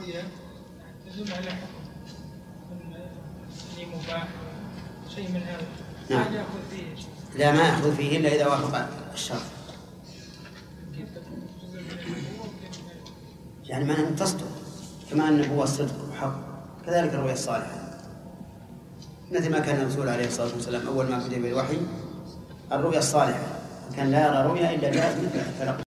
الرؤيا تدل على حكم مباح شيء من هذا. نعم. يأخذ فيه. لا، ما يأخذ فيه إلا إذا وافق الشرط. يعني ما أن تصدق كما أن النبوة الصدق وحق، كذلك الرؤيا الصالحة، مثل ما كان الرسول عليه الصلاة والسلام أول ما بدأ بالوحي الرؤيا الصالحة، كان لا يرى رؤيا إلا جاءت مثل